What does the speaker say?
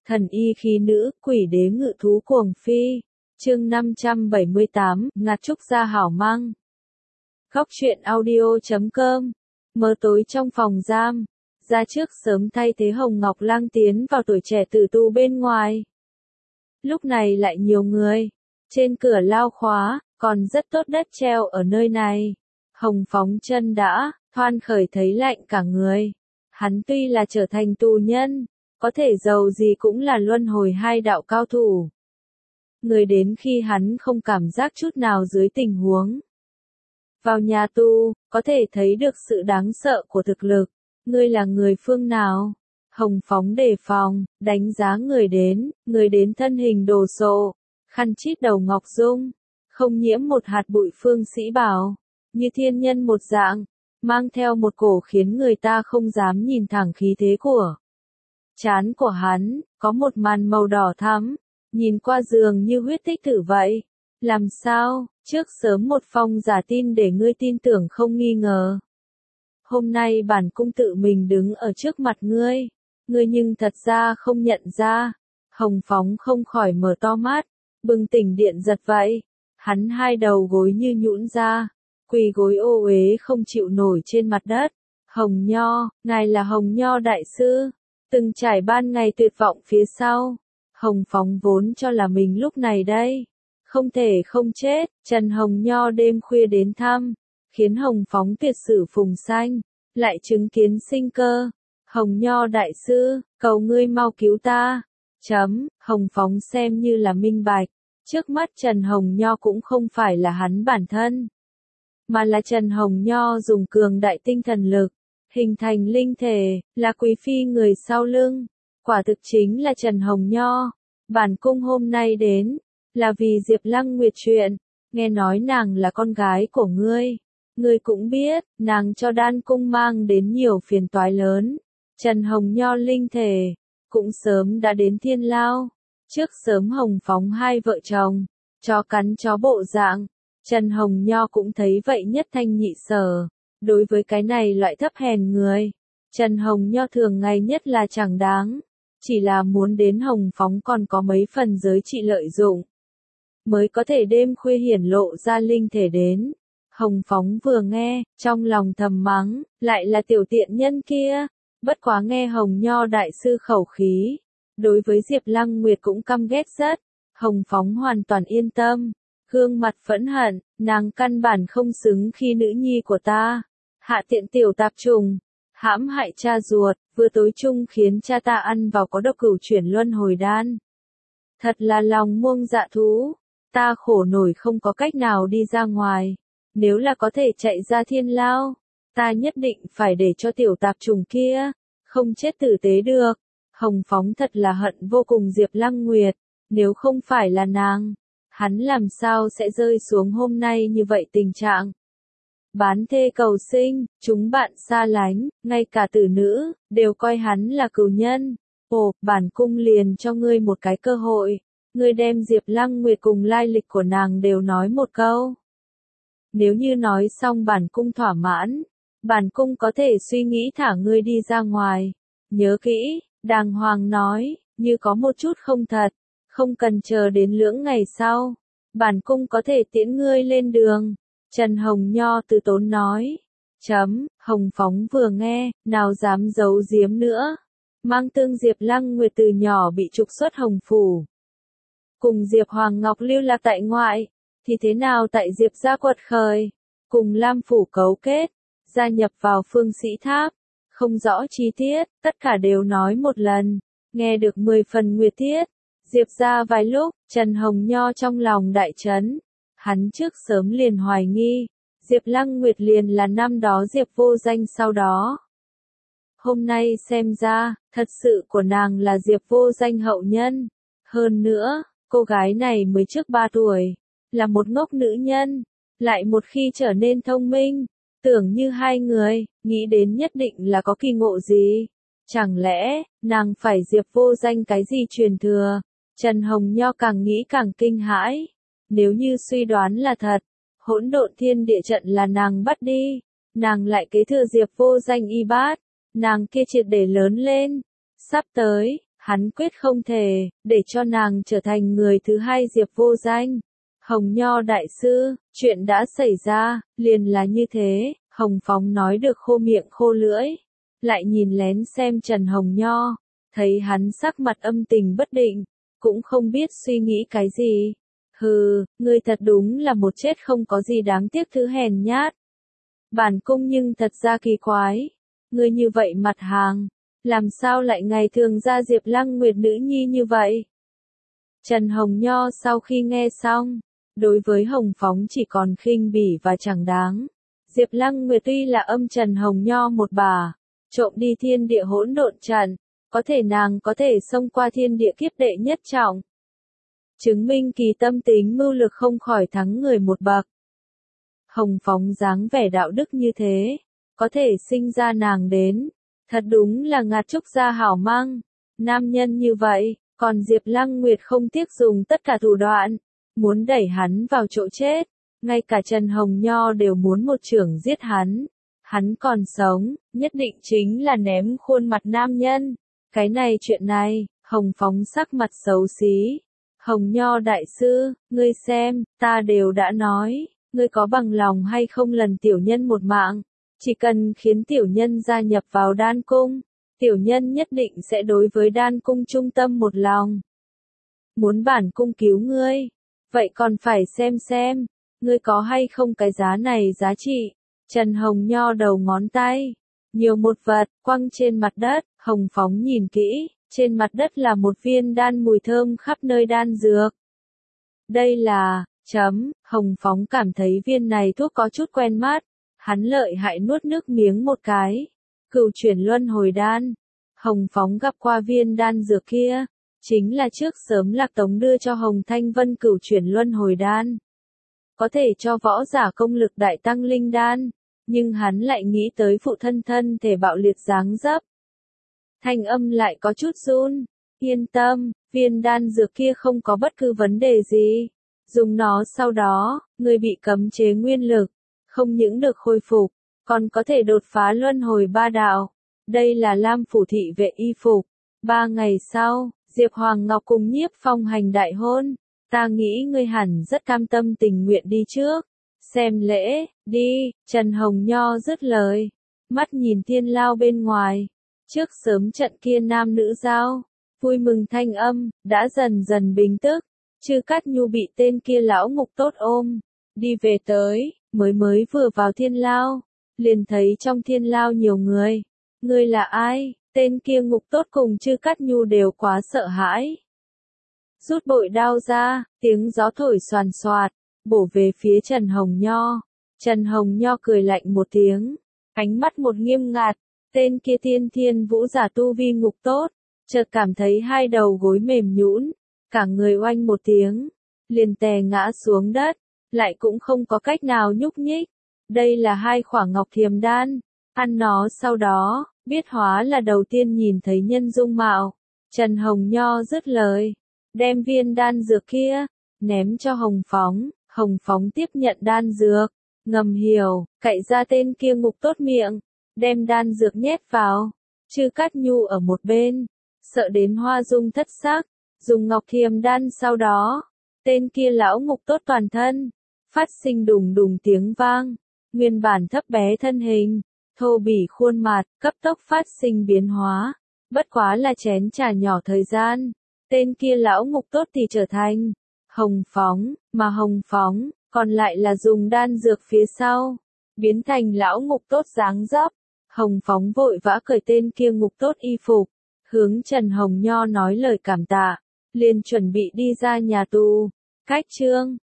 Thần y khí nữ, quỷ đế ngự thú cuồng phi. Chương 578, ngạt trúc gia hảo măng. Góc truyện audio.com. Mờ tối trong phòng giam. Ra trước sớm thay thế Hồng Ngọc Lang tiến vào tuổi trẻ tử tù bên ngoài. Lúc này lại nhiều người. Trên cửa lao khóa, còn rất tốt đất treo ở nơi này. Hồng phóng chân đã, thoăn khởi thấy lạnh cả người. Hắn tuy là trở thành tù nhân, có thể dầu gì cũng là luân hồi hai đạo cao thủ. Người đến khi hắn không cảm giác chút nào dưới tình huống. Vào nhà tù, có thể thấy được sự đáng sợ của thực lực. Ngươi là người phương nào? Hồng phóng đề phòng, đánh giá người đến thân hình đồ sộ, khăn chít đầu ngọc dung, không nhiễm một hạt bụi phương sĩ bảo, như thiên nhân một dạng, mang theo một cổ khiến người ta không dám nhìn thẳng khí thế của. Trán của hắn, có một màn màu đỏ thắm, nhìn qua dường như huyết tích tử vậy. Làm sao, trước sớm một phong giả tin để ngươi tin tưởng không nghi ngờ. Hôm nay bản cung tự mình đứng ở trước mặt ngươi nhưng thật ra không nhận ra. Hồng phóng không khỏi mở to mắt, bừng tỉnh điện giật vậy. Hắn hai đầu gối như nhũn ra, quỳ gối ô uế không chịu nổi trên mặt đất. Hồng Nho, ngài là Hồng Nho đại sư, từng trải ban ngày tuyệt vọng phía sau. Hồng phóng vốn cho là mình lúc này đây, không thể không chết. Trần Hồng Nho đêm khuya đến thăm, khiến Hồng phóng tuyệt sử phùng sanh, lại chứng kiến sinh cơ. Hồng Nho đại sư, cầu ngươi mau cứu ta. Hồng phóng xem như là minh bạch, trước mắt Trần Hồng Nho cũng không phải là hắn bản thân, mà là Trần Hồng Nho dùng cường đại tinh thần lực, hình thành linh thể, là quý phi người sau lưng. Quả thực chính là Trần Hồng Nho. Bản cung hôm nay đến, là vì Diệp Lăng Nguyệt chuyện, nghe nói nàng là con gái của ngươi. Ngươi cũng biết, nàng cho đan cung mang đến nhiều phiền toái lớn. Trần Hồng Nho linh thể, cũng sớm đã đến thiên lao. Trước sớm Hồng phóng hai vợ chồng, chó cắn chó bộ dạng. Trần Hồng Nho cũng thấy vậy nhất thanh nhị sở. Đối với cái này loại thấp hèn người, Trần Hồng Nho thường ngày nhất là chẳng đáng. Chỉ là muốn đến Hồng phóng còn có mấy phần giới trị lợi dụng, mới có thể đêm khuya hiển lộ ra linh thể đến. Hồng phóng vừa nghe, trong lòng thầm mắng, lại là tiểu tiện nhân kia. Bất quá nghe Hồng Nho đại sư khẩu khí, đối với Diệp Lăng Nguyệt cũng căm ghét rất. Hồng phóng hoàn toàn yên tâm, gương mặt phẫn hận, nàng căn bản không xứng khi nữ nhi của ta. Hạ tiện tiểu tạp trùng, hãm hại cha ruột, vừa tối chung khiến cha ta ăn vào có độc cửu chuyển luân hồi đan. Thật là lòng muông dạ thú, ta khổ nổi không có cách nào đi ra ngoài. Nếu là có thể chạy ra thiên lao, ta nhất định phải để cho tiểu tạp trùng kia không chết tử tế được. Hồng phóng thật là hận vô cùng Diệp Lăng Nguyệt, nếu không phải là nàng, hắn làm sao sẽ rơi xuống hôm nay như vậy tình trạng. Bán thê cầu sinh, chúng bạn xa lánh, ngay cả tử nữ đều coi hắn là cừu nhân. Ồ, bản cung liền cho ngươi một cái cơ hội, ngươi đem Diệp Lăng Nguyệt cùng lai lịch của nàng đều nói một câu. Nếu như nói xong bản cung thỏa mãn, bản cung có thể suy nghĩ thả ngươi đi ra ngoài. Nhớ kỹ, đàng hoàng nói, như có một chút không thật, không cần chờ đến lưỡng ngày sau, bản cung có thể tiễn ngươi lên đường. Trần Hồng Nho từ tốn nói. Hồng phóng vừa nghe, nào dám giấu giếm nữa. Mang tương Diệp Lăng Nguyệt từ nhỏ bị trục xuất Hồng Phủ, cùng Diệp Hoàng Ngọc lưu lạc tại ngoại, thì thế nào tại Diệp gia quật khởi, cùng Lam Phủ cấu kết, gia nhập vào Phương Sĩ Tháp. Không rõ chi tiết, tất cả đều nói một lần, nghe được 10 phần nguyệt tiết. Diệp gia vài lúc, Trần Hồng Nho trong lòng đại chấn. Hắn trước sớm liền hoài nghi, Diệp Lăng Nguyệt liền là năm đó Diệp Vô Danh sau đó. Hôm nay xem ra, thật sự của nàng là Diệp Vô Danh hậu nhân. Hơn nữa, cô gái này mới trước 3 tuổi, là một ngốc nữ nhân, lại một khi trở nên thông minh, tưởng như hai người, nghĩ đến nhất định là có kỳ ngộ gì. Chẳng lẽ, nàng phải Diệp Vô Danh cái gì truyền thừa? Trần Hồng Nho càng nghĩ càng kinh hãi. Nếu như suy đoán là thật, hỗn độn thiên địa trận là nàng bắt đi, nàng lại kế thừa Diệp Vô Danh y bát, nàng kia triệt để lớn lên. Sắp tới, Hắn quyết không thể, để cho nàng trở thành người thứ hai Diệp Vô Danh. Hồng Nho đại sư, chuyện đã xảy ra, liền là như thế, Hồng Phóng nói được khô miệng khô lưỡi. Lại nhìn lén xem Trần Hồng Nho, thấy hắn sắc mặt âm tình bất định, cũng không biết suy nghĩ cái gì. Hừ, ngươi thật đúng là một chết không có gì đáng tiếc thứ hèn nhát. Bản cung nhưng thật ra kỳ quái, ngươi như vậy mặt hàng, làm sao lại ngày thường ra Diệp Lăng Nguyệt nữ nhi như vậy? Trần Hồng Nho sau khi nghe xong, đối với Hồng Phóng chỉ còn khinh bỉ và chẳng đáng. Diệp Lăng Nguyệt tuy là âm Trần Hồng Nho một bà, trộm đi thiên địa hỗn độn trận, có thể nàng có thể xông qua thiên địa kiếp đệ nhất trọng. Chứng minh kỳ tâm tính mưu lực không khỏi thắng người một bậc. Hồng Phóng dáng vẻ đạo đức như thế, có thể sinh ra nàng đến, thật đúng là ngạt trúc gia hảo mang. Nam nhân như vậy, còn Diệp Lăng Nguyệt không tiếc dùng tất cả thủ đoạn, muốn đẩy hắn vào chỗ chết, ngay cả Trần Hồng Nho đều muốn một chưởng giết hắn. Hắn còn sống, nhất định chính là ném khuôn mặt nam nhân. Cái này chuyện này, Hồng Phóng sắc mặt xấu xí. Hồng Nho đại sư, ngươi xem, ta đều đã nói, ngươi có bằng lòng hay không lần tiểu nhân một mạng, chỉ cần khiến tiểu nhân gia nhập vào đan cung, tiểu nhân nhất định sẽ đối với đan cung trung tâm một lòng. Muốn bản cung cứu ngươi, vậy còn phải xem, ngươi có hay không cái giá này giá trị. Trần Hồng Nho đầu ngón tay, nhiều một vật, quăng trên mặt đất, Hồng Phóng nhìn kỹ, trên mặt đất là một viên đan mùi thơm khắp nơi đan dược. Đây là, Hồng Phóng cảm thấy viên này thuốc có chút quen mắt, hắn lợi hại nuốt nước miếng một cái. Cửu chuyển luân hồi đan, Hồng Phóng gặp qua viên đan dược kia, chính là trước sớm Lạc Tống đưa cho Hồng Thanh Vân cửu chuyển luân hồi đan. Có thể cho võ giả công lực đại tăng linh đan, nhưng hắn lại nghĩ tới phụ thân thân thể bạo liệt dáng dấp. Thanh âm lại có chút run, yên tâm, viên đan dược kia không có bất cứ vấn đề gì. Dùng nó sau đó, người bị cấm chế nguyên lực, không những được khôi phục, còn có thể đột phá luân hồi ba đạo. Đây là Lam phủ thị vệ y phục. 3 ngày sau, Diệp Hoàng Ngọc cùng Nhiếp Phong hành đại hôn. Ta nghĩ ngươi hẳn rất cam tâm tình nguyện đi trước. Xem lễ, đi, Trần Hồng Nho dứt lời. Mắt nhìn thiên lao bên ngoài. Trước sớm trận kia nam nữ giao, vui mừng thanh âm, đã dần dần bình tức. Chư Cát Nhu bị tên kia lão ngục tốt ôm, đi về tới, mới vừa vào thiên lao, liền thấy trong thiên lao nhiều người. Ngươi là ai? Tên kia ngục tốt cùng Chư Cát Nhu đều quá sợ hãi. Rút bội đao ra, tiếng gió thổi xoàn xoạt, bổ về phía Trần Hồng Nho. Trần Hồng Nho cười lạnh một tiếng, ánh mắt một nghiêm ngặt. Tên kia thiên vũ giả tu vi ngục tốt, chợt cảm thấy hai đầu gối mềm nhũn, cả người oanh một tiếng, liền tè ngã xuống đất, lại cũng không có cách nào nhúc nhích. Đây là 2 khỏa ngọc thiềm đan, ăn nó sau đó, biết hóa là đầu tiên nhìn thấy nhân dung mạo. Trần Hồng Nho dứt lời, đem viên đan dược kia, ném cho Hồng Phóng. Hồng Phóng tiếp nhận đan dược, ngầm hiểu, cậy ra tên kia ngục tốt miệng, đem đan dược nhét vào. Chư Cát Nhu ở một bên, sợ đến hoa dung thất sắc, dùng ngọc thiềm đan sau đó, tên kia lão ngục tốt toàn thân, phát sinh đùng đùng tiếng vang, nguyên bản thấp bé thân hình, thô bỉ khuôn mặt, cấp tốc phát sinh biến hóa, bất quá là chén trà nhỏ thời gian, tên kia lão ngục tốt thì trở thành Hồng Phóng, mà Hồng Phóng, còn lại là dùng đan dược phía sau, biến thành lão ngục tốt dáng dấp. Hồng Phóng vội vã cởi tên kia ngục tốt y phục, hướng Trần Hồng Nho nói lời cảm tạ, liền chuẩn bị đi ra nhà tù. Cách chương